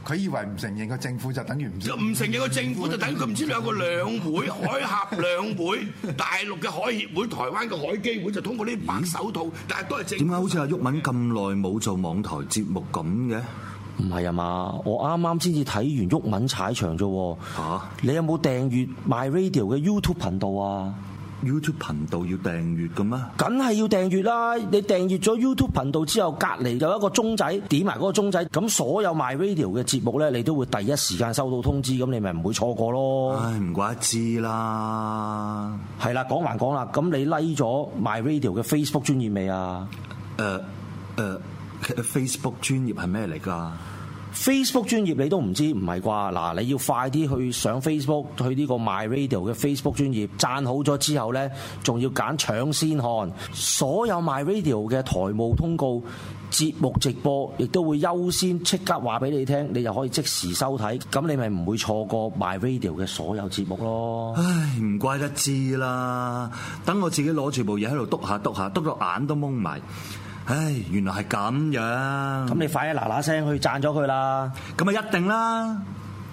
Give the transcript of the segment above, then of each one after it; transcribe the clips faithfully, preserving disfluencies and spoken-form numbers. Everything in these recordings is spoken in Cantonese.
佢以為唔承認個政府就等於唔唔承認個政府就等於佢唔知兩個兩會，海峽兩會，大陸嘅海協會、台灣嘅海基會就通過呢啲白手套，但係都係政府。 點解好似阿毓民咁耐冇做網台節目咁嘅？ 唔係啊嘛，我啱啱先至睇完毓民踩場啫。嚇、啊！你有冇訂閱 My Radio 嘅 YouTube 頻道啊？ YouTube 頻道要訂閱嘅咩？ 梗係要訂閱啦！你訂閱咗 YouTube 頻道之後，隔離有一個鐘仔，點埋嗰個鐘仔，咁所有 My Radio 嘅節目咧，你都會第一時間收到通知，咁你咪唔會錯過咯。 唉，唔怪得知啦。 係啦，講還講啦，咁你 like 咗 My Radio 嘅 Facebook 專頁未啊？ 誒誒、uh, uh, ，Facebook 專頁係咩嚟㗎？ Facebook 專頁你都唔知，唔係啩？嗱，你要快啲去上 Facebook， 去呢個 My Radio 嘅 Facebook 專頁，讚好咗之後呢，仲要揀搶先看所有 My Radio 嘅台務通告、節目直播，亦都會優先即刻話俾你聽，你就可以即時收睇，咁你咪唔會錯過 My Radio 嘅所有節目咯。 唉，唔怪得知啦，等我自己攞住部嘢喺度篤下篤下，篤到眼都蒙埋。唉，原來係咁樣。 咁你快啲嗱嗱聲去讚咗佢啦！ 咁啊一定啦！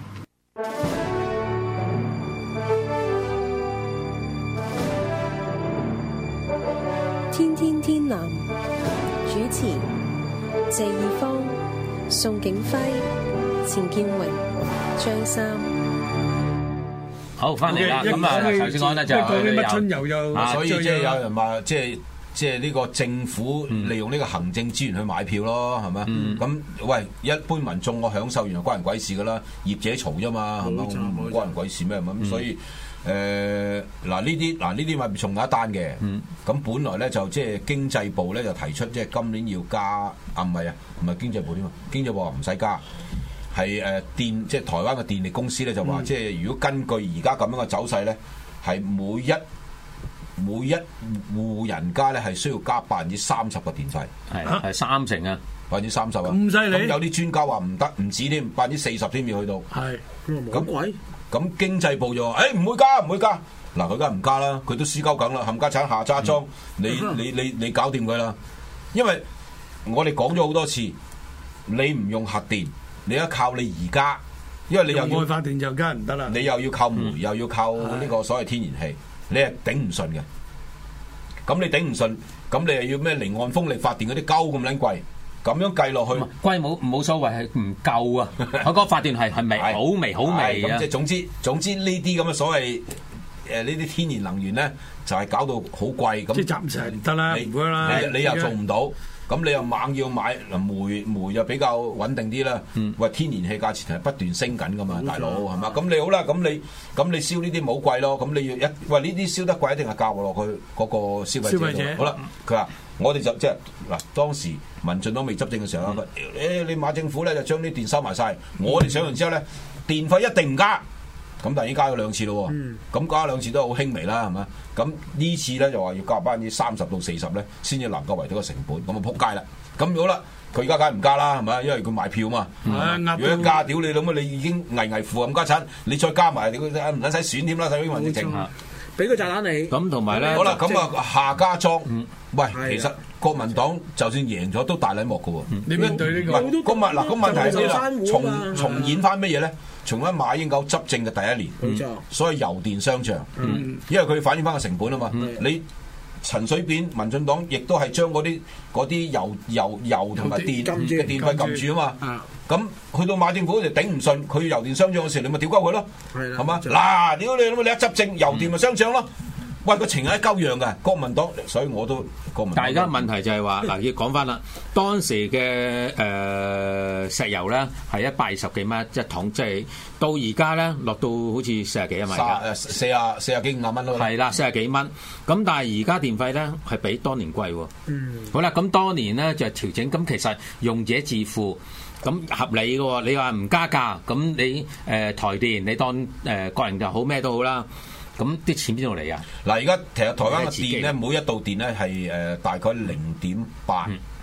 天天天藍主持謝義方、宋景輝、錢建榮、張三。 好，翻嚟啦。咁啊，頭先講咧就係乜春遊又， 所以即係有人話即係。即係呢個政府利用呢個行政資源去買票咯，係咪？咁、嗯、喂，一般民眾我享受完就關人鬼事噶啦，業者嘈啫嘛，係咪？唔關人鬼事咩咁？嗯、所以誒嗱呢啲嗱呢啲咪仲有一單嘅。咁、嗯、本來咧就即係經濟部咧就提出即係今年要加啊，唔係啊，唔係經濟部添啊，經濟部話唔使加，係誒、呃、電即係台灣嘅電力公司咧就話，嗯、即係如果根據而家咁樣嘅走勢咧，係每一每一戶人家咧係需要加百分之三十嘅電費， 係係三成啊， 百分之三十啊， 咁犀利！ 咁有啲專家話唔得，唔止添，百分之四十添要去到。 係咁貴， 咁經濟部就話：誒、欸、唔會加，唔會加。嗱，佢梗係唔加啦，佢都輸鳩緊啦，冚家產下揸莊，你你你你搞掂佢啦。因為我哋講咗好多次，你唔用核電，你一靠你而家，因為你又要發電就梗係唔得啦， 你又要靠煤， 嗯、 又要靠呢個所謂天然氣。你係頂唔順嘅，咁你頂唔順，咁你又要咩離岸風力發電嗰啲鳩咁撚貴，咁樣計落去， 貴冇冇所謂，係唔夠啊！我覺得發電係係微好微好微啊！ 即係總之總之呢啲咁嘅所謂誒呢啲天然能源咧，就係、是、搞到好貴咁。 即係暫時係唔得啦，唔會啦。 你你又做唔到。咁你又猛要買煤煤就比較穩定啲啦。嗯、喂，天然氣價錢係不斷升緊噶嘛，嗯、大佬係嘛？咁你好啦，咁你咁你燒呢啲冇貴咯。咁你要一喂呢啲燒得貴，一定係教落去嗰個消費者。消費者好啦，佢話我哋就即係嗱，當時民進黨未執政嘅時候，誒、嗯、你馬政府咧就將啲電收埋晒。我哋上完之後咧，電費一定唔加。咁但係已經加咗兩次咯喎，咁、嗯、加兩次都好輕微啦，係嘛？咁呢次咧就話要加百分之三十到四十咧，先至能夠維到個成本，咁啊撲街啦！咁好啦，佢而家梗係唔加啦，係咪？因為佢買票嘛。嗯、如果一加，屌你諗乜？你已經危危乎咁加產，你再加埋，你唔使使選添啦，使英文直情。 俾個炸彈你。咁同埋咧， 好啦，咁啊下加莊。嗯、喂，其實國民黨就算贏咗都大禮幕嘅喎。你咩對呢個？唔係，咁啊嗱，咁問題係咩啦？重重演翻乜嘢咧？從一馬英九執政嘅第一年，冇錯、嗯，所以油電雙漲，嗯、因為佢反映翻個成本啊嘛。嗯、你陳水扁民進黨亦都係將嗰啲嗰啲油油油同埋電嘅電費撳住啊嘛。咁、嗯、去到馬政府就頂唔順，佢油電雙漲嘅時候，你咪屌鳩佢咯，係嘛？嗱，屌你諗你一執政油電咪雙漲咯。喂，個情係一鳩樣嘅，國民黨，所以我都國民黨。但係而家問題就係話，嗱要講翻啦，當時嘅誒、呃、石油咧係一百二十幾蚊一桶，即係到而家咧落到好似四十幾啊嘛，而家四啊四啊幾五啊蚊咯。 係啦，四十幾蚊。咁但係而家電費咧係比當年貴喎。嗯。好啦，咁當年咧就調整，咁其實用者自負，咁合理嘅喎。你話唔加價，咁你誒、呃、台電你當誒、呃、個人就好咩都好啦。咁啲錢邊度嚟啊？嗱， 而家其實台灣嘅電咧，每一度電咧係誒大概零點八，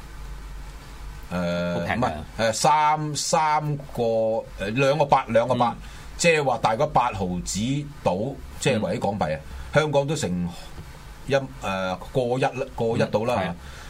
誒唔係誒三三個誒兩個八兩個八，即係話大概八毫子到，即係為啲港幣啊。香港都成一誒過一啦，過一到啦。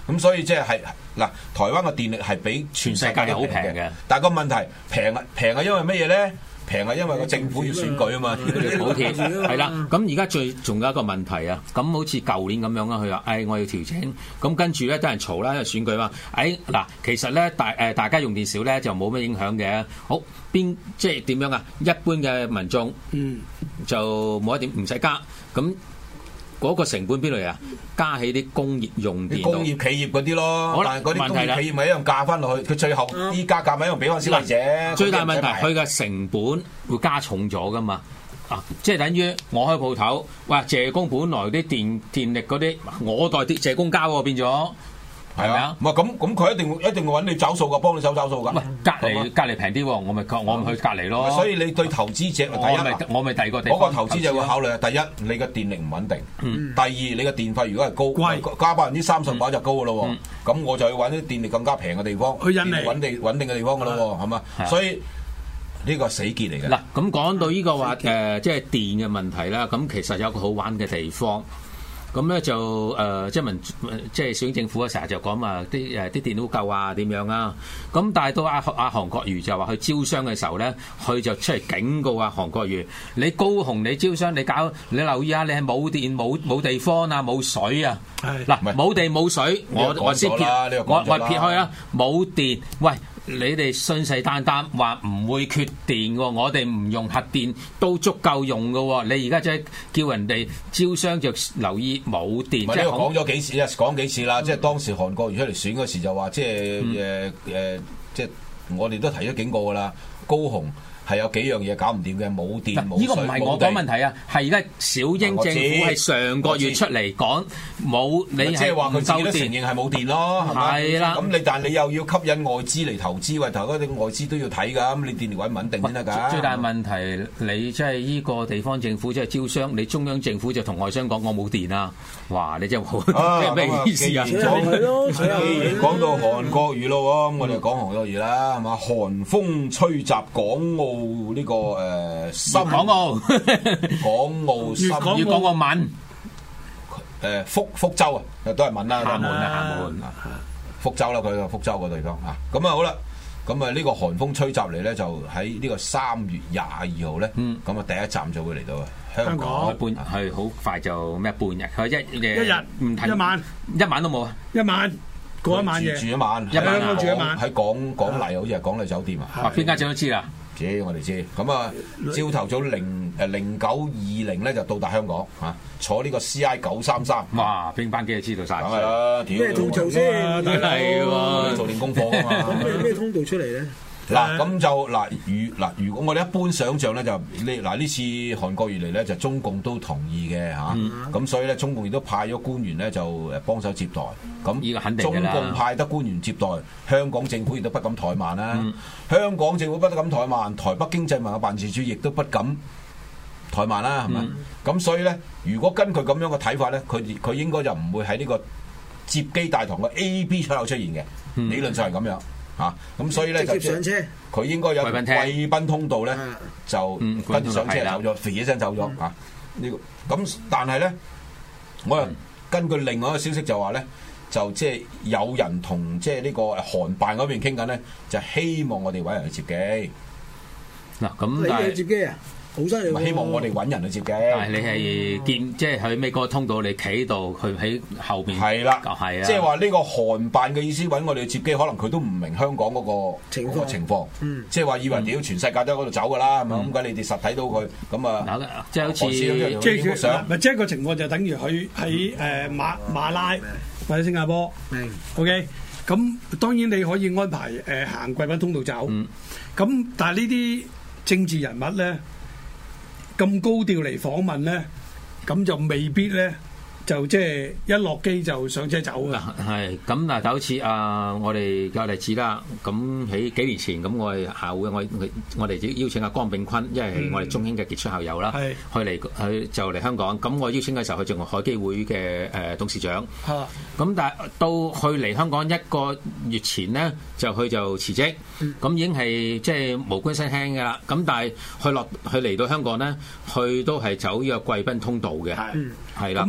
咁所以即係係嗱，台灣嘅電力係比全世界都好平嘅， 但係個問題平啊平啊，因為乜嘢咧？平係因為個政府要選舉啊嘛， 補貼係啦。咁而家最仲有一個問題啊，咁好似舊年咁樣啦，佢話：，誒、哎、我要調整，咁跟住咧得人嘈啦，因為選舉嘛。誒、哎、嗱，其實咧大誒大家用電少咧就冇乜影響嘅。好邊即係點樣啊？一般嘅民眾嗯就冇一點唔使加咁。嗰個成本邊度嚟啊？加起啲工業用電， 工業企業嗰啲咯，但係嗰啲工業企業咪一樣價翻落去，佢最後啲加價咪一樣俾翻消費者。 最大問題，佢嘅成本會加重咗噶嘛？啊，即係等於我開鋪頭，哇！謝工本來啲電電力嗰啲，我代啲謝工交喎，變咗。係咪啊？ 唔係咁咁，佢一定一定會揾你找數噶，幫你手找數噶。 唔係隔離隔離平啲喎，我咪我咪去隔離咯。 所以你對投資者，第一我咪第二個地方。 嗰個投資者會考慮，第一你嘅電力唔穩定，嗯、第二你嘅電費如果係高，貴加百分之三十嘅就高噶咯。咁、嗯、我就要揾啲電力更加平嘅地方，去印尼穩定穩定嘅地方噶咯，係嘛？所以呢個死結嚟嘅。 嗱，咁講到呢個話誒，即係電嘅問題啦。咁其實有個好玩嘅地方。咁咧就誒、呃，即係民，即係小英政府啊，成日就講話啲誒啲電都夠啊，點樣啊？咁但係到阿阿韓國瑜就話去招商嘅時候咧，佢就出嚟警告啊韓國瑜，你高雄你招商你搞，你留意下你係冇電冇冇地方啊，冇水啊，嗱冇地冇水，我我先撇我我撇開啊，冇電，喂。你哋信誓旦旦話唔會缺電喎，我哋唔用核電都足夠用嘅喎。你而家即係叫人哋招商就留意冇電。唔係呢個講咗幾次啊，講幾次啦。即係當時韓國瑜出嚟選嗰時就話，即係誒誒，即係我哋都提咗警告㗎啦，高雄。係有幾樣嘢搞唔掂嘅，冇電冇水冇地。呢個唔係我講問題啊，係而家小英政府係上個月出嚟講冇，你即係話佢自己都承認係冇電咯，係咪？係啦。咁你但係你又要吸引外資嚟投資，喂，頭嗰啲外資都要睇㗎，咁你電力穩唔穩定先得㗎。最大問題你即係呢個地方政府即係招商，你中央政府就同外商講我冇電啊！哇，你真係好，即係咩意思啊？ 係咯，講到韓國瑜咯，咁我哋講韓國瑜啦，係嘛？韓風吹襲港澳。呢個誒深港澳，港澳深粵港澳閩，誒福福州啊，都係閩啦，廈門啊，廈門啊，福州啦，佢個福州個地方嚇。咁啊好啦，咁啊呢個韓風吹襲嚟咧，就喺呢個三月廿二號咧，咁啊第一站就會嚟到啊香港，半係好快就咩半日，佢一一日唔睇一晚，一晚都冇啊，一晚。過一晚嘢，住一晚，一晚住一晚喺港港麗，好似係港麗酒店啊。邊間酒都知啦，知我哋知。咁啊，朝頭早零誒零九二零咧就到達香港嚇，坐呢個 C I 九三三。哇！邊班機就知道晒。梗係啦，咩通道先？係喎，做定功課啊嘛。咁咩通道出嚟咧？嗱，咁就嗱，如嗱，如果我哋一般想像咧，就呢嗱呢次韓國瑜嚟咧，就中共都同意嘅嚇，咁、嗯、所以咧，中共亦都派咗官員咧，就誒幫手接待。咁呢個肯定嘅啦。中共派得官員接待，香港政府亦都不敢怠慢啦。嗯、香港政府不得敢怠慢，台北經濟文化辦事處亦都不敢怠慢啦，係咪？咁、嗯、所以咧，如果根據咁樣嘅睇法咧，佢佢應該就唔會喺呢個接機大堂嘅 A B 出口出現嘅，嗯、理論上係咁樣。嚇，咁所以咧就佢應該有貴賓通道咧，就跟住上車走咗，肥一聲走咗嚇。呢個咁，但係咧，我又根據另外一個消息就話咧，就即係有人同即係呢個韓辦嗰邊傾緊咧，就希望我哋揾人去接機。嗱，咁但係接機啊？好犀利！希望我哋揾人去接機。但係你係見即係喺美國通道，你企度，佢喺後邊。係啦，係啊。即係話呢個韓辦嘅意思揾我哋去接機，可能佢都唔明香港嗰個情況。情況。嗯。即係話以為屌全世界都喺嗰度走㗎啦，係咪？咁解你哋實睇到佢咁啊？即係好似即係想，咪即係個情況就等於佢喺誒馬馬拉或者新加坡。明。OK。咁當然你可以安排誒行貴賓通道走。嗯。咁但係呢啲政治人物咧，咁高調嚟訪問咧，咁就未必咧，就即係一落機就上車走噶。係咁嗱，就好似啊，我哋嘅例子啦。咁喺幾年前，咁我哋校會，我我哋邀請阿江炳坤，因為我哋中興嘅傑出校友啦，嗯、去嚟去就嚟香港。咁我邀請嘅時候，佢仲係海基會嘅誒董事長。嚇、啊！咁但係到去嚟香港一個月前咧，就佢就辭職。咁、嗯、已經係即係無官身輕㗎啦。咁但係佢落佢嚟到香港咧，佢都係走呢個貴賓通道嘅。係係啦。咁啊走貴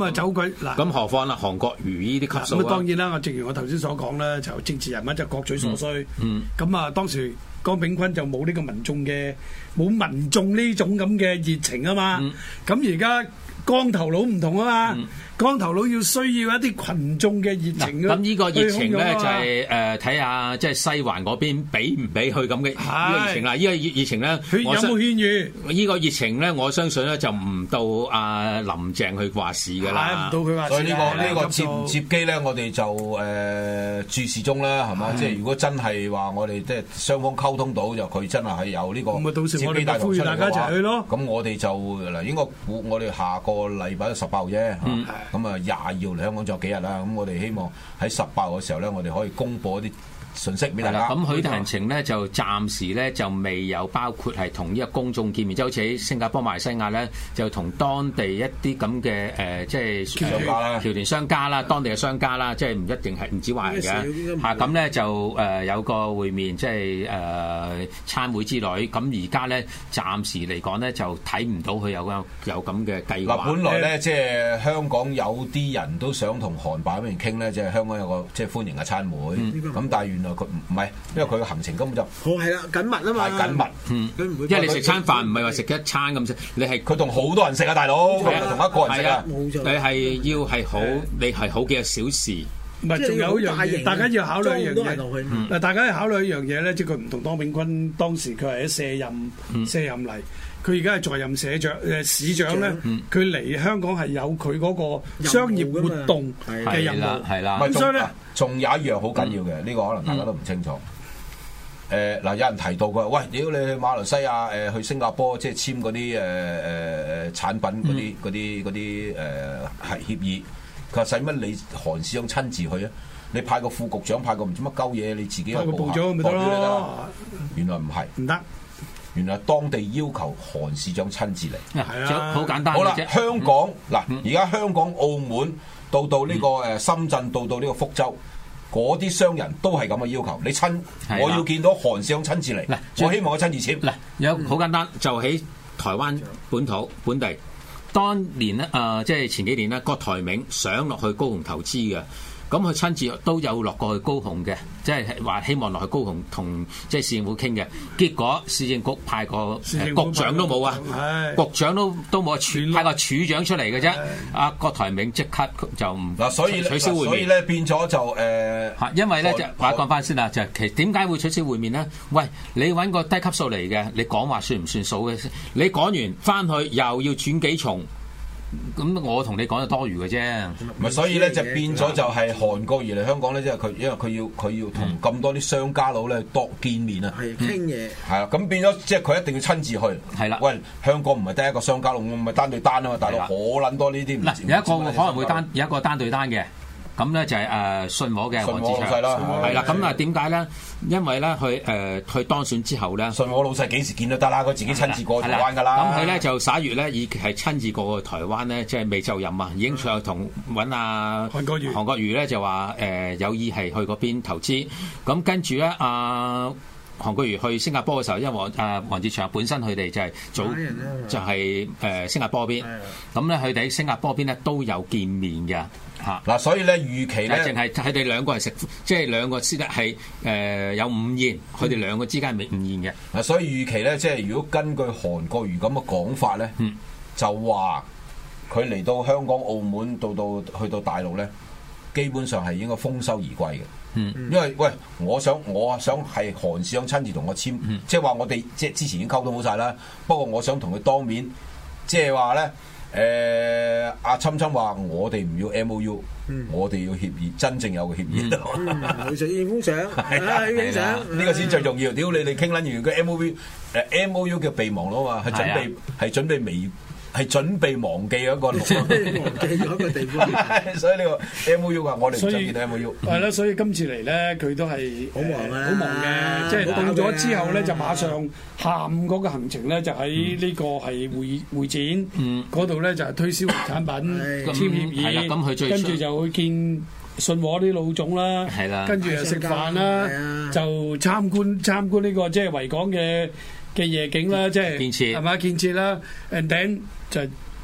佢嗱， 咁何況啦，韓國瑜呢啲級數咁當然啦，我正如我頭先所講啦，就政治人物就各取所需。 嗯。 咁啊，當時江炳坤就冇呢個民眾嘅冇民眾呢種咁嘅熱情啊嘛。咁而家光頭佬唔同啊嘛。嗯光頭佬要需要一啲群眾嘅熱情。 咁呢個熱情咧就係誒睇下即係西環嗰邊俾唔俾佢咁嘅呢個熱情啦。呢個熱熱情咧， 佢有冇勸喻？ 呢個熱情咧，我相信咧就唔到阿林鄭去話事㗎啦。 唔到佢話事。 所以呢個呢個接唔接機咧，我哋就誒注視中啦，係嘛？即係如果真係話我哋即係雙方溝通到，就佢真係係有呢個咁啊，到時我哋咪呼籲大家一齊去咯。 咁我哋就嗱應該估我哋下個禮拜十八號啫。咁啊，廿二號嚟香港仲有幾日啦？咁我哋希望喺十八號嘅時候咧，我哋可以公佈一啲信息俾大家。 咁許行程咧就暫時咧就未有包括係同呢個公眾見面，即係好似喺新加坡、馬來西亞咧，就同當地一啲咁嘅誒，即係商家啦、 僑團商家啦、當地嘅商家啦，即係唔一定係唔止華人嘅嚇。咁咧就誒有個會面，即係誒餐會之類。咁而家咧暫時嚟講咧，就睇唔到佢有個有咁嘅計劃。 嗱，本來咧即係香港有啲人都想同韓辦嗰邊傾咧，即係香港有個即係歡迎嘅餐會。咁但係原來佢唔係，因為佢嘅行程根本就好係啦，緊密啊嘛， 係緊密， 嗯，因為你食餐飯唔係話食一餐咁食，你係佢同好多人食啊，大佬，唔係同一個人食啊， 你係要係好，你係好幾個小時。 唔係，仲有一樣嘢，大家要考慮一樣嘢。嗱，大家要考慮一樣嘢咧，即係佢唔同當炳坤當時佢係喺卸任卸任嚟，佢而家係在任社長誒市長咧，佢嚟香港係有佢嗰個商業活動嘅任務， 係啦。 咁所以咧， 仲有一樣好緊要嘅，呢個可能大家都唔清楚。誒嗱，有人提到過，喂，屌你去馬來西亞誒去新加坡，即係簽嗰啲誒誒誒產品嗰啲嗰啲嗰啲誒係協議。佢話使乜你韓市長親自去啊？你派個副局長，派個唔知乜鳩嘢，你自己派個部長咪得咯。 原來唔係， 唔得。 原來當地要求韓市長親自嚟。 係啊，好簡單。 好啦，香港嗱，而家香港、澳門到到呢個誒深圳，到到呢個福州，嗰啲商人都係咁嘅要求。你親，我要見到韓市長親自嚟。嗱，我希望佢親自簽。 嗱，有好簡單，就喺台灣本土本地。當年咧，誒、呃、即係前幾年咧，郭台銘想落去高雄投資嘅，咁佢親自都有落過去高雄嘅，即係話希望落去高雄同即係市政府傾嘅。結果市政局派個局長都冇啊，局長都都冇啊，派個處長出嚟嘅啫。阿郭台銘即刻就唔嗱，所以取消會面， 所以咧變咗就誒嚇、呃， 因為咧就話講翻先啦，就係其實點解會取消會面咧？喂，你揾個低級數嚟嘅，你講話算唔算數嘅？你講完翻去又要轉幾重？咁我同你講就多餘嘅啫， 唔係，所以咧就變咗就係韓國瑜嚟香港咧，即係佢因為佢要佢要同咁多啲商家佬咧多見面啊， 係傾嘢， 係啊，咁變咗即係佢一定要親自去， 係啦。 喂，香港唔係得一個商家佬，唔係單對單啊嘛，大佬好撚多呢啲。 嗱，有一個可能會單有一個單對單嘅。咁咧就係誒信和嘅黃志祥，係啦。咁啊點解咧？因為咧佢誒佢當選之後咧， 信和老細幾時見都得啦，佢自己親自過台灣㗎啦。 咁佢咧就十一月咧已係親自過去台灣咧，即係未就任啊，已經上同揾阿韓國瑜，韓國瑜咧就話誒有意係去嗰邊投資。咁跟住咧阿韓國瑜去新加坡嘅時候，因為黃啊黃志祥本身佢哋就係早就係誒新加坡邊，咁咧佢哋喺新加坡邊咧都有見面嘅。嚇嗱，所以咧預期咧， 淨係佢哋兩個係食，即係兩個先得係誒有午宴，佢哋兩個之間係未午宴嘅。 嗱，所以預期咧，即係如果根據韓國瑜咁嘅講法咧，嗯、就話佢嚟到香港、澳門，到到去到大陸咧，基本上係應該豐收而歸嘅。嗯，因為喂，我想我想係韓市長親自同我簽，嗯、即係話我哋即係之前已經溝通好晒啦。不過我想同佢當面，即係話咧。誒阿侵侵話：我哋唔要 M O U，嗯、我哋要協議，真正有個協議。 佢想影封相，係啊，影相， 呢個先最重要。屌你哋傾撚完個 M O U，誒 M O U 叫備忘錄啊嘛，係準備係準備未。係準備忘記一個忘記咗一個地方， 所以呢個 M O U 啊，我哋唔想見到 M O U。 係啦，所以今次嚟咧，佢都係好忙啊，好忙嘅。即係到咗之後咧，就馬上下午嗰個行程咧，就喺呢個係會會展嗰度咧，就係推銷產品、簽協議。咁佢最跟住就去見信和啲老總啦，係啦，跟住又食飯啦，就參觀參觀呢個即係維港嘅嘅夜景啦，即係建設係嘛建設啦 ，and then 就睇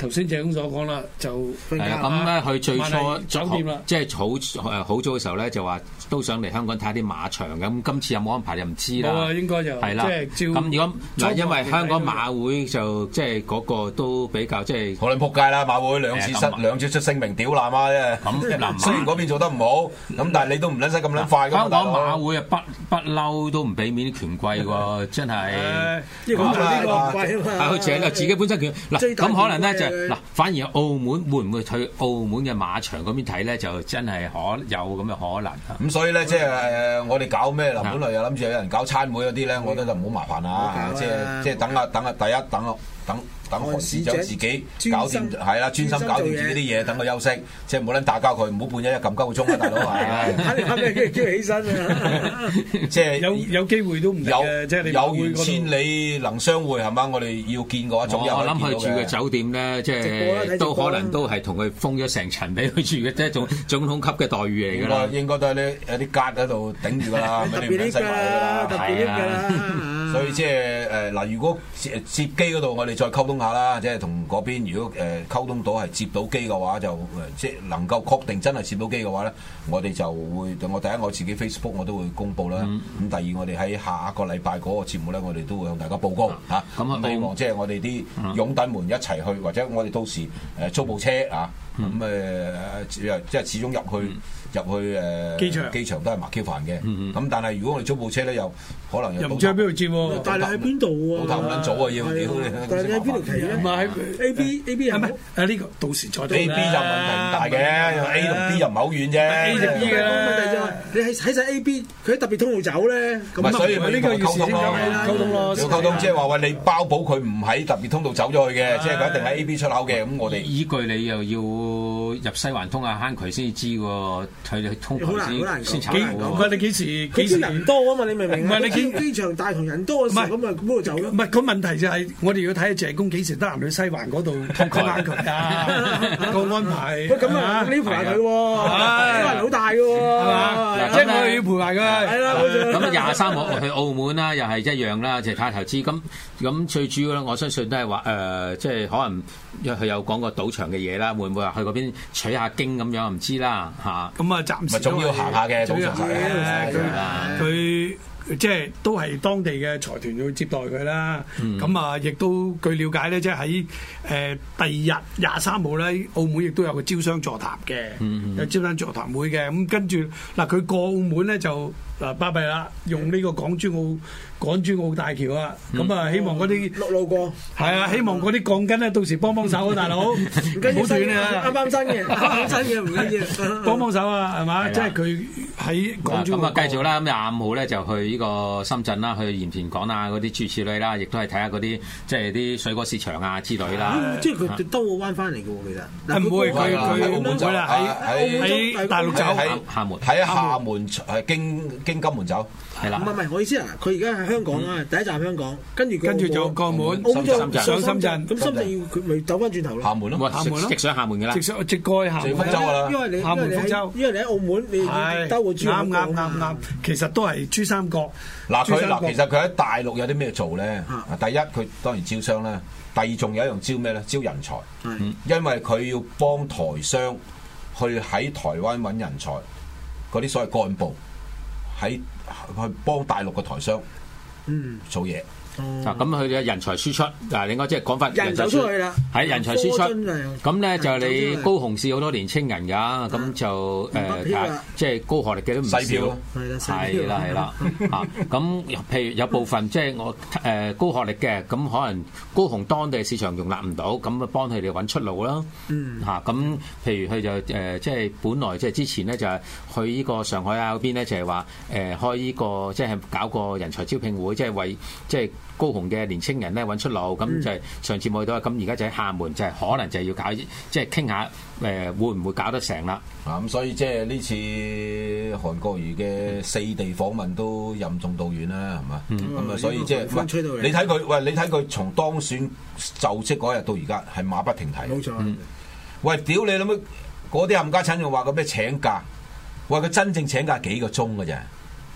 頭先謝公所講啦，就係啊，咁咧佢最初酒店啦， 即係好誒好早嘅時候咧，就話都想嚟香港睇下啲馬場嘅。咁今次有冇安排就唔知啦。 冇啊，應該就係啦。 即係照咁如果嗱，因為香港馬會就即係嗰個都比較即係可能撲街啦，馬會兩次失兩次出聲明屌爛媽啫。咁嗱，雖然嗰邊做得唔好，咁但係你都唔撚使咁撚快㗎嘛。 香港馬會啊，不不嬲都唔俾面啲權貴喎，真係。 呢個呢個貴啊嘛。 係佢淨係自己本身權嗱，咁可能咧就嗱，反而澳門會唔會去澳門嘅馬場嗰邊睇咧？就真係可有咁嘅可能。 咁所以咧，即係誒，我哋搞咩嗱？本來又諗住有人搞餐會嗰啲咧，我覺得就唔好麻煩啦。即係即係等下等下，第一等啊等。等韓市長自己搞掂，係啦，專心搞掂自己啲嘢，等佢休息，即係冇撚打交佢，唔好半夜一撳鳩個鐘啊，大佬係。睇你咩叫叫起身啊？即係有有機會都唔有即係有緣千里能相會係嘛？我哋要見嘅話，總有我諗佢住嘅酒店咧，即係都可能都係同佢封咗成層俾佢住嘅，即係總總統級嘅待遇嚟㗎啦。 應該都係啲有啲格喺度頂住㗎啦，特別啲㗎啦，特別啲㗎啦。所以即係誒嗱，如果接接機嗰度，我哋再溝通下啦，即係同嗰邊如果誒溝通到係接到機嘅話，就即係能夠確定真係接到機嘅話咧，我哋就會我第一我自己 Facebook 我都會公佈啦。咁、嗯、第二我哋喺下個禮拜嗰個節目咧，我哋都會向大家報告嚇。咁、啊、希望即係我哋啲擁躉們一齊去，或者我哋到時誒租部車啊，咁誒即係始終入去。嗯入去誒機場，機場都係麻 Q 煩嘅。咁但係如果我哋租部車咧，又可能又唔知喺邊度接喎。 但係喺邊度啊？ 好頭撚早啊要。 但係你喺邊度企啊？唔係 A B A B 係咪？ 啊呢個到時再。 A B 就問題唔大嘅，A 同 B 又唔係好遠啫。 A 同 B 嘅問題就係你喺喺曬 A B，佢喺特別通道走咧。 咁所以呢個要溝通咯， 溝通咯。 要溝通即係話喂，你包保佢唔喺特別通道走咗去嘅，即係佢一定喺 A B 出口嘅。咁我哋依據你又要入西環通啊坑渠先至知喎，佢通渠先先查喎。 唔係你幾時？ 佢啲人多啊嘛，你明唔明？ 唔係你見機場大同人多嘅時候，咁啊嗰度走咯。 唔係個問題就係我哋要睇下謝公幾時得閒去西環嗰度通坑渠啊？個安排。 喂咁啊，你要陪埋佢喎，西環好大嘅喎，係嘛？ 即係我哋要陪埋佢。係啦， 咁啊廿三號去澳門啦，又係一樣啦，就係睇下投資。咁咁最主要咧，我相信都係話誒，即係可能因為佢有講過賭場嘅嘢啦，會唔會話去嗰邊取下經咁樣唔知啦嚇。 咁啊暫時總要行下嘅，賭場佢即係都係當地嘅財團去接待佢啦。咁啊，亦都據了解咧，即係喺誒第二日廿三號咧，澳門亦都有個招商座談嘅，有招商座談會嘅。咁跟住嗱，佢過澳門咧就嗱巴閉啦，用呢個港珠澳港珠澳大橋啊。咁啊，希望嗰啲陸路過係啊，希望嗰啲鋼筋咧到時幫幫手啊，大佬唔好斷啊！ 啱啱新嘅，啱啱新嘅唔緊要， 幫幫手啊，係嘛？即係佢喺港珠澳。 咁啊，繼續啦。咁廿五號咧就去呢個深圳啦，去鹽田港啊嗰啲諸如此類啦，亦都係睇下嗰啲即係啲水果市場啊之類啦。 即係佢兜個彎翻嚟嘅喎，其實。 唔會，佢佢澳門走啦，喺喺大陸走， 喺廈門， 喺廈門係經經金門走， 係啦。 唔係唔係，我意思啊，佢而家喺香港啊，第一站香港，跟住跟住就過門， 深圳上深圳， 咁深圳要佢咪走翻轉頭咯？ 廈門咯， 廈門咯，直上廈門嘅啦， 直上直過去廈門。 福州啦， 因為你廈門福州， 因為你喺澳門，你兜個珠江。 啱啱啱啱，其實都係珠三角。 嗱佢嗱其實佢喺大陸有啲咩做咧？第一佢當然招商啦，第二仲有一樣招咩咧？招人才，因為佢要幫台商去喺台灣揾人才，嗰啲所謂幹部喺去幫大陸嘅台商做嘢。 嗱咁佢嘅人才輸出嗱，應該即係講翻人走出去啦， 係人才輸出。咁咧就你高雄市好多年青人㗎，咁就誒即係高學歷嘅都唔少。係啦係啦嚇。咁譬如有部分即係我誒高學歷嘅，咁可能高雄當地市場容納唔到，咁啊幫佢哋揾出路啦。嚇咁譬如佢就誒即係本來即係之前咧就係去呢個上海啊嗰邊咧就係話誒開呢個即係搞個人才招聘會，即係為即係。高雄嘅年青人咧揾出路，咁、嗯、就係上次冇到，咁而家就喺廈門，就係、是、可能就係要搞，即係傾下誒會唔會搞得成啦？ 啊咁，所以即係呢次韓國瑜嘅四地訪問都任重道遠啦，係嘛？咁啊、嗯，所以即係你睇佢，喂，你睇佢從當選就職嗰日到而家係馬不停蹄。 冇錯。 嗯、喂，屌你諗乜？嗰啲冚家鏟仲話個咩請假？喂，佢真正請假幾個鐘㗎啫？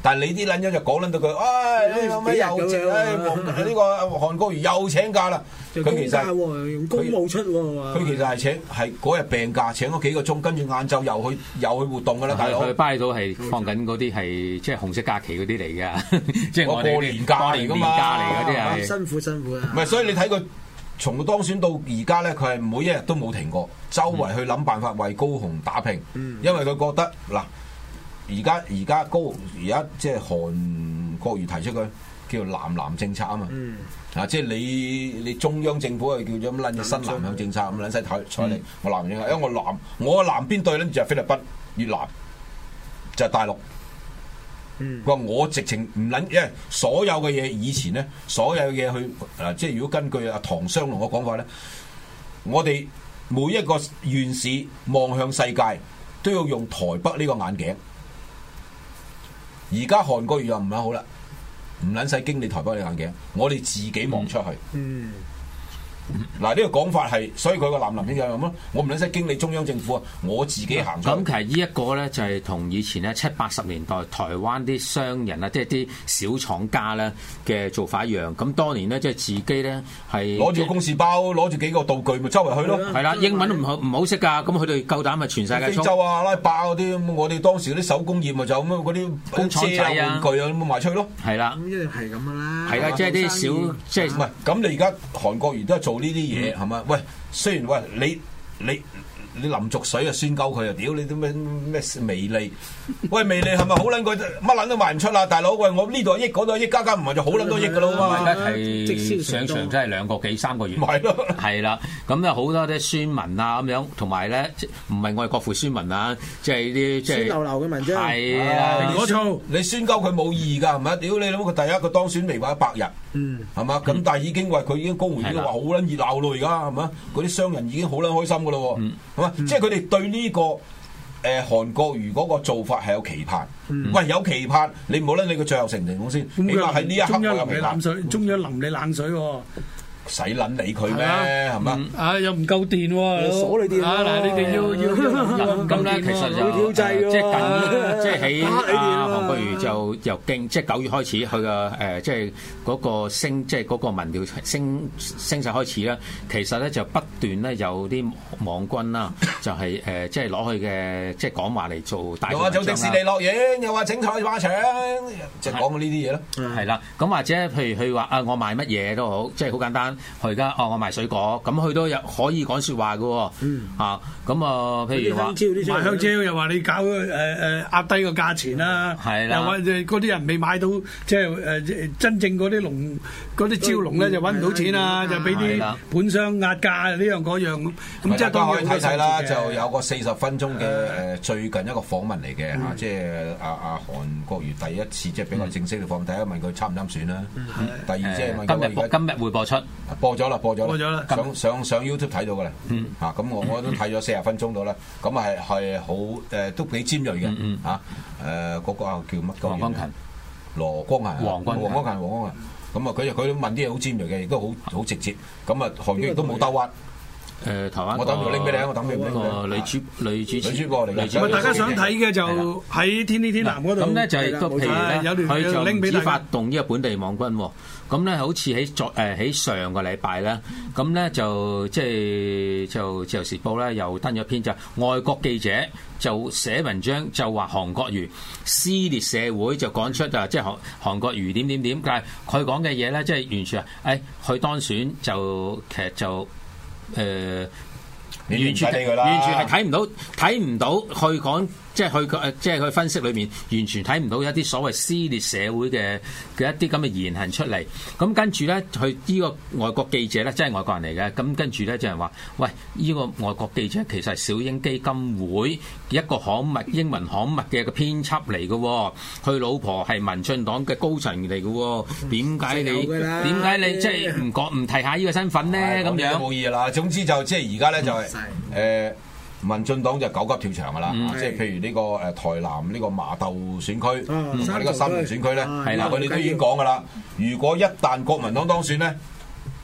但係你啲撚樣就講撚到佢，唉，你有咩又請？唉，呢個韓國瑜又請假啦。佢其實用公務出喎。 佢其實係請係嗰日病假請咗幾個鐘，跟住晏晝又去又去活動㗎啦，大佬。 佢巴厘島係放緊嗰啲係即係紅色假期嗰啲嚟㗎，即係我哋過年假嚟㗎嘛， 年假嚟嗰啲係辛苦辛苦啊！ 唔係，所以你睇佢從當選到而家咧，佢係每一日都冇停過，周圍去諗辦法為高雄打拼，嗯、因為佢覺得嗱，而家而家高而家即係韓國瑜提出佢叫做南南政策啊嘛。嗯啊！即係你你中央政府係叫做乜撚嘢新南向政策咁撚使睇睬你，我南政策，因為我南我南邊對咧就係菲律賓、越南，就係、是、大陸。佢話、嗯、我直情唔撚，因為所有嘅嘢以前咧，所有嘅嘢去啊，即係如果根據阿唐湘龍嘅講法咧，我哋每一個縣市望向世界都要用台北呢個眼鏡。而家韓國瑜又唔係好啦。唔撚使經理台北嘅眼鏡，我哋自己望出去。嗯，嗱呢個講法係，所以佢個南南政策咁咯。我唔撚使經理中央政府啊，我自己行出去。 咁其實呢一個咧就係同以前咧七八十年代台灣啲商人啊，即係啲小廠家咧嘅做法一樣。咁當年咧即係自己咧係攞住個公事包，攞住幾個道具咪周圍去咯。 係啦，英文都唔好唔好識㗎。咁佢哋夠膽咪全世界。 非洲啊、阿拉伯嗰啲，我哋當時嗰啲手工業咪就咁嗰啲工廠仔啊、玩具啊咁賣出去咯。 係啦， 咁一定係咁㗎啦。 係啦，即係啲小即係唔係咁？你而家韓國瑜都係做呢啲嘢係嘛？喂，雖然喂你你你林濁水啊宣鳩佢啊，屌你啲咩咩微利？喂，微利係咪好撚佢乜撚都賣唔出啦，大佬？喂，我呢度一億嗰度一億，加加唔係就好撚多億噶咯嘛？ 而家係上場真係兩個幾三個月。 係咯， 係啦，咁有好多啲宣文啊咁樣，同埋咧唔係我哋國父宣文啊，即係啲即係酸溜溜嘅文章。 係啦， 蘋果醋你宣鳩佢冇意義㗎係咪？屌你諗佢第一個當選未話一百日，嗯係嘛？咁但係已經話佢已經公會已經話好撚熱鬧咯而家係嘛？嗰啲商人已經好撚開心㗎咯喎，係嘛？即係佢哋對呢個誒韓國瑜嗰個做法係有期盼。喂，有期盼，你唔好理你個最後成唔成功先。起碼喺呢一刻中央淋你冷水，中央淋你冷水喎。 使撚理佢咩？係嘛？ 啊，又唔夠電喎， 鎖你電啊！嗱，你哋要要咁咧，其實就即係近，即係喺啊韓國瑜就由經即係九月開始，佢嘅誒即係嗰個升，即係嗰個民調升升勢開始啦。其實咧就不斷咧有啲網軍啦，就係誒即係攞佢嘅即係講話嚟做大。又話做迪士尼樂園，又話整賽馬場，即係講嘅呢啲嘢咯。係啦，咁或者譬如佢話啊，我賣乜嘢都好，即係好簡單。佢而家哦，我賣水果，咁佢都有可以講説話嘅喎。嗯。啊，咁啊，譬如話賣香蕉，又話你搞誒誒壓低個價錢啦。係啦。又話嗰啲人未買到，即係誒真正嗰啲農嗰啲蕉農咧，就揾唔到錢啊，就俾啲盤商壓價呢樣嗰樣咁。咁即係都可以睇睇啦，就有個四十分鐘嘅誒最近一個訪問嚟嘅嚇，即係阿阿韓國瑜第一次即係比較正式嘅訪問，第一問佢參唔參選啦。第二即係問今日今日會播出。 播咗啦，播咗啦，上上上 YouTube 睇到㗎啦。嗯，嚇咁我我都睇咗四十分鐘到啦。咁係係好誒，都幾尖鋭嘅。嗯嚇誒嗰個叫乜？ 黃光芹、 羅光芹、黃光芹、黃光芹、黃光芹。咁啊，佢佢問啲嘢好尖鋭嘅，亦都好好直接。咁啊，韓國瑜都冇兜彎。誒，台灣我等住拎俾你啊！我等住拎個女主女主持女主播嚟嘅。 咁大家想睇嘅就喺天天天藍嗰度。 咁咧就係個譬如咧，佢就拎俾發動呢個本地網軍喎。咁咧好似喺昨誒喺上個禮拜咧，咁咧就即係就自由時報咧又登咗篇就外國記者就寫文章就話韓國瑜撕裂社會，就講出就即係韓韓國瑜點點點，但係佢講嘅嘢咧即係完全係誒佢當選就其實就。誒、呃，完全完全係睇唔到睇唔到去講，即係去誒，即係佢分析裏面完全睇唔到一啲所謂撕裂社會嘅嘅一啲咁嘅言行出嚟。咁跟住咧，佢呢個外國記者咧，真係外國人嚟嘅。咁跟住咧，就係話：喂，呢、這個外國記者其實係小英基金會一個刊物英文刊物嘅個編輯嚟嘅。佢老婆係民進黨嘅高層嚟嘅。點解你點解你即係唔講唔提下呢個身份咧？咁樣冇意義啦。總之就即係而家咧就係、是、誒。呃民進黨就九級跳牆噶啦，嗯、即係譬如呢個誒台南呢個麻豆選區同埋呢個三重選區咧，係啦，佢哋都已經講噶啦。如果一旦國民黨當選咧，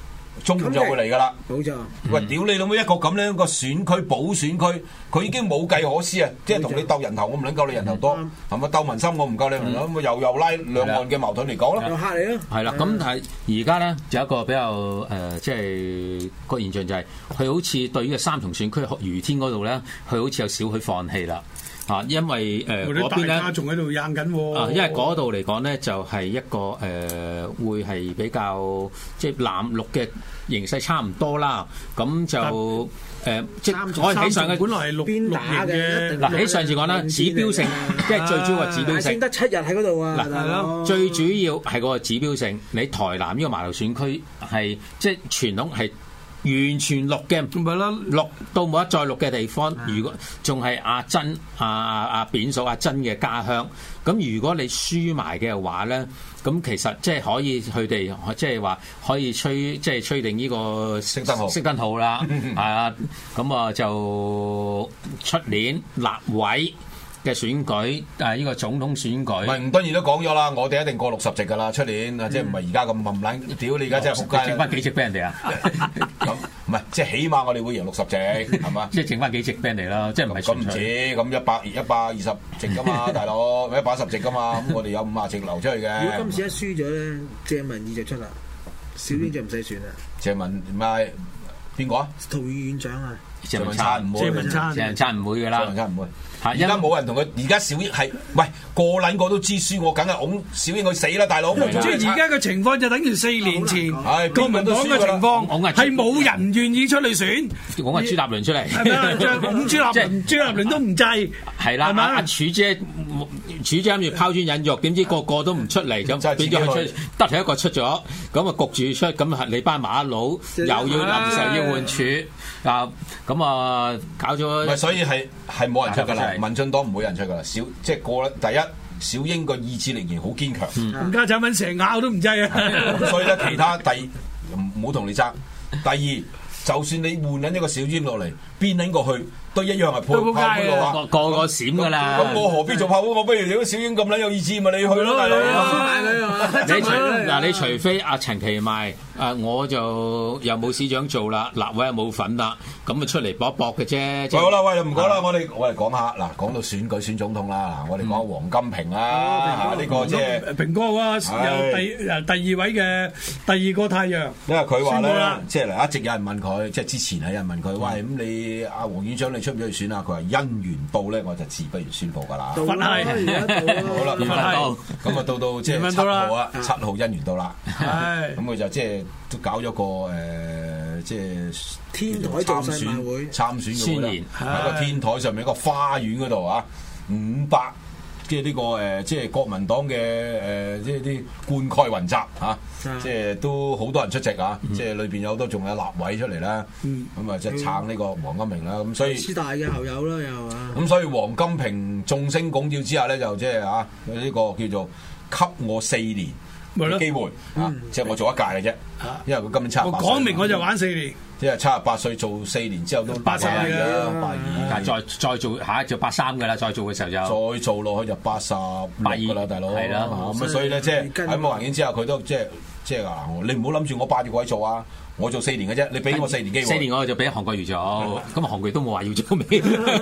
中午就會嚟㗎啦。 冇錯。 喂，屌你老母一個咁樣個選區補選區，佢已經冇計可施啊！即係同你鬥人頭，我唔撚夠你人頭多，係咪鬥民心？我唔夠你民心，咁又又拉兩岸嘅矛盾嚟講啦。 又嚇你咯。 係啦，咁但係而家咧就有一個比較誒，即係個現象就係佢好似對於個三重選區余天嗰度咧，佢好似有少許放棄啦。啊，因為誒嗰邊咧仲喺度硬緊喎。 啊，因為嗰度嚟講咧，就係一個誒、呃、會係比較即係藍綠嘅形勢差唔多啦。咁就誒、呃、即係我哋起上嘅本來係綠邊打嘅。 嗱，喺上次講啦，指標性即係最主要嘅指標性。 升得七日喺嗰度啊！ 嗱，係咯，最主要係嗰個指標性。你台南呢個麻豆選區係即係傳統係。完全綠嘅，唔係啦，綠到冇得再綠嘅地方。如果仲係阿珍、阿阿阿扁嫂、阿珍嘅家鄉，咁如果你輸埋嘅話咧，咁其實即係可以佢哋即係話可以吹，即係吹定呢個熄燈號， 熄燈號啦，係啊，咁啊就出年立委嘅選舉，啊呢個總統選舉， 唔係吳敦義都講咗啦，我哋一定過六十席㗎啦，出年啊，即係唔係而家咁冧撚？屌你而家真係仆街， 剩翻幾席俾人哋啊？ 咁唔係，即係起碼我哋會贏六十席，係嘛？ 即係剩翻幾席俾人哋啦，即係唔係咁唔止，咁一百一百二十席㗎嘛，大佬一百一十席㗎嘛，咁我哋有五十席流出去嘅。 如果今次一輸咗咧，鄭文儀就出啦，小英就唔使選啦。 鄭文唔係邊個啊？ 桃園院長啊， 鄭文燦唔會，鄭文燦鄭文燦唔會㗎啦， 鄭文燦唔會。而家冇人同佢，而家小英係喂個撚個都知輸，我梗係擁小英佢死啦，大佬！ 即係而家嘅情況就等於四年前國民黨嘅情況， 係冇人願意出嚟選， 我係朱立倫出嚟， 係咪啊？拱朱立倫，朱立倫都唔制， 係啦，阿阿柱姐，柱姐諗住拋磚引玉，點知個個都唔出嚟，咁變咗佢出，得佢一個出咗，咁啊焗住出，咁係你班馬佬又要臨時要換柱啊，咁啊搞咗， 咪所以係係冇人出㗎啦。民進黨唔會有人出噶啦，小即係過第一，小英個意志力仍然好堅強， 吳家產品成咬都唔制啊！ 所以咧，其他第唔好同你爭。第二，就算你換緊一個小英落嚟，邊撚過去都一樣係破炮灰嘅話， 個個閃噶啦。 咁我何必做炮灰？我不如你小英咁撚有意志，咪你去咯，大佬。 你除嗱，你除非阿陳其邁，啊我就又冇市長做啦，立委又冇份啦，咁咪出嚟搏一搏嘅啫。 好啦，喂，唔講啦，我哋我哋講下嗱，講到選舉選總統啦，嗱，我哋講黃金平啦，呢個即係平哥啊，有第誒第二位嘅第二個太陽。因為佢話咧，即係嗱，一直有人問佢，即係之前係有人問佢，喂，咁你阿黃院長你出唔出去選啊？佢話因緣到咧，我就自不如宣佈㗎啦。 佛系， 好啦，佛系，咁啊到到即係七號啊，七號因緣到啦。咁佢就即係都搞咗個誒，即係天台參選參選嘅會啦，喺個天台上面一個花園嗰度啊，五百即係呢個誒，即係國民黨嘅誒，即係啲冠蓋雲集嚇，即係都好多人出席啊，即係裏邊有好多仲有立委出嚟啦，咁啊即係撐呢個黃金平啦，咁所以師大嘅校友啦又啊， 咁所以黃金平眾星拱照之下咧，就即係啊呢個叫做給我四年嘅機會啊，即係我做一屆嘅啫，因為佢今年七十八歲， 我講明我就玩四年。 即係七十八歲做四年之後都八十啦， 八二， 但係再再做下就八三㗎啦，再做嘅時候就再做落去就八十八二㗎啦，大佬係啦， 咁所以咧即係喺冇環境之下，佢都即係即係啊！你唔好諗住我霸住個位做啊！我做四年嘅啫，你俾我四年機會。 四年我就俾韓國瑜做，咁韓國瑜都冇話要做咩。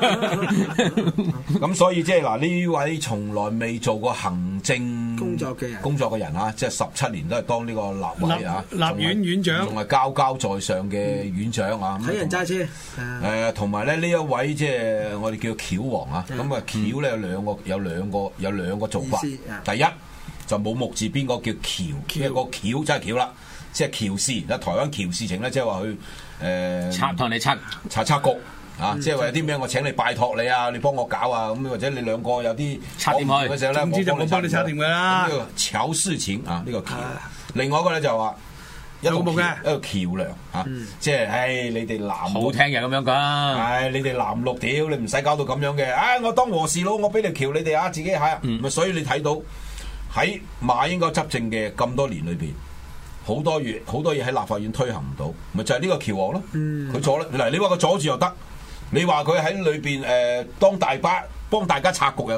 咁所以即係嗱，呢位從來未做過行政工作嘅人， 工作嘅人啊，即係十七年都係當呢個立委啊， 立院院長， 仲係交交在上嘅院長啊。 睇人揸車。 誒，同埋咧呢一位即係我哋叫橋王啊。咁啊，橋咧有兩個有兩個有兩個做法。第一就冇木字邊個叫橋，即係個橋真係橋啦。即係喬事，喺台灣喬事情咧，即係話去誒拆同你拆拆拆局啊！即係話有啲咩，我請你拜託你啊，你幫我搞啊，咁或者你兩個有啲拆掂佢嗰時候咧， 總之就我幫你拆掂佢啦。 呢個喬事情啊，呢個橋。另外一個咧就話一個橋一個橋梁啊，即係唉，你哋藍好聽嘅咁樣講。 唉，你哋藍綠屌，你唔使搞到咁樣嘅。唉，我當和事佬，我俾條橋你哋啊，自己嚇。咪所以你睇到喺馬英九執政嘅咁多年裏邊。好多嘢，好多嘢喺立法院推行唔到，咪就係、是、呢個橋王咯。佢阻咧，嗱你話佢阻住又得，你話佢喺裏邊誒當大巴幫大家拆局又得，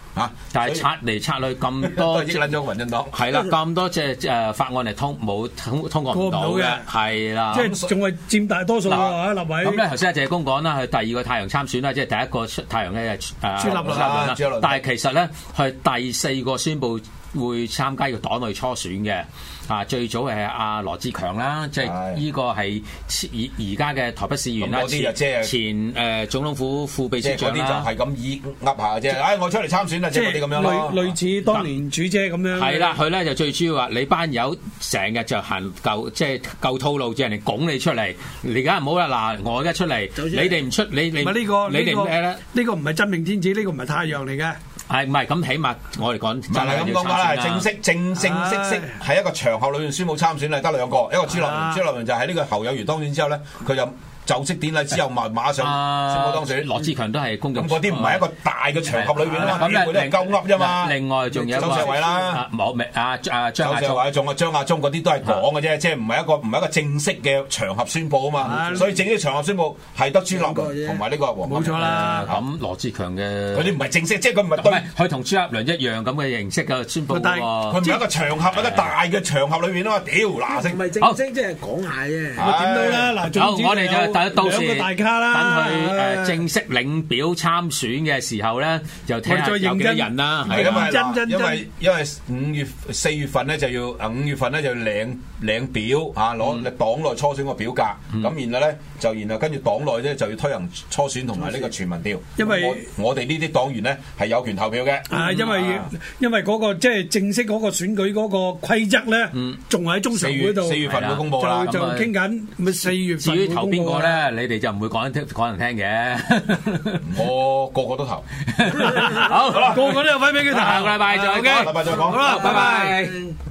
嚇。 但係拆嚟拆去咁多， 都係益撚咗民進黨。 係啦，咁多隻誒法案嚟通冇通通過唔到嘅，係啦。 即係仲係佔大多數啊，立委。 咁咧頭先阿謝公講啦，佢第二個太陽參選啦，即係第一個太陽嘅誒朱立倫啦。但係其實咧，係第四個宣佈會參加個黨內初選嘅。啊，最早係阿羅志強啦，即係呢個係而而家嘅台北市議員啦，前前誒總統府副秘書長啦， 就係咁以噏下啫。唉，我出嚟參選啦，即係嗰啲咁樣咯。 類類似當年主姐咁樣。 係啦，佢咧就最主要話你班友成日就行舊即係舊套路，即係人哋拱你出嚟。你而家唔好啦，嗱，我而家出嚟，你哋唔出，你你唔係呢個你哋咩咧？ 呢個唔係真命天子，呢個唔係太陽嚟嘅。 係唔係咁？起碼我哋講就係咁講啦，正式正正式式喺一個場合裏面宣佈參選係得兩個，一個朱立倫，朱立倫就喺呢個侯友宜當選之後咧，佢就就職典禮之後馬馬上宣佈當選。 羅志強都係公眾， 咁嗰啲唔係一個大嘅場合裏邊啊嘛，咁嗰啲係鳩噏啫嘛。 另外仲有周錫偉啦， 冇咪啊啊張亞中啊張亞中嗰啲都係講嘅啫，即係唔係一個唔係一個正式嘅場合宣佈啊嘛。所以正式場合宣佈係得朱立倫同埋呢個黃。 冇錯啦。 咁羅志強嘅嗰啲唔係正式，即係佢唔係對。 佢同朱立倫一樣咁嘅形式嘅宣佈喎。 佢唔係一個場合，一個大嘅場合裏邊啊嘛。屌嗱聲， 唔係正式，即係講下啫。 點都啦，嗱， 好，我哋就等到時大咖啦， 等佢誒正式領表參選嘅時候咧，就睇下有幾多人啦。 係啊嘛，因為因為五月四月份咧就要啊五月份咧就要領領表嚇，攞黨內初選個表格，咁然後咧就然後跟住黨內咧就要推行初選同埋呢個全民調。因為我哋呢啲黨員咧係有權投票嘅。 啊，因為因為嗰個即係正式嗰個選舉嗰個規則咧，仲喺中常會度。 四月份會公佈啦， 就就傾緊咪四月份。 至於投邊個咧，你哋就唔會講聽講人聽嘅。 我個個都投。 好， 個個都有份俾佢投。 下個禮拜再講。 下個禮拜再講。 好啦，拜拜。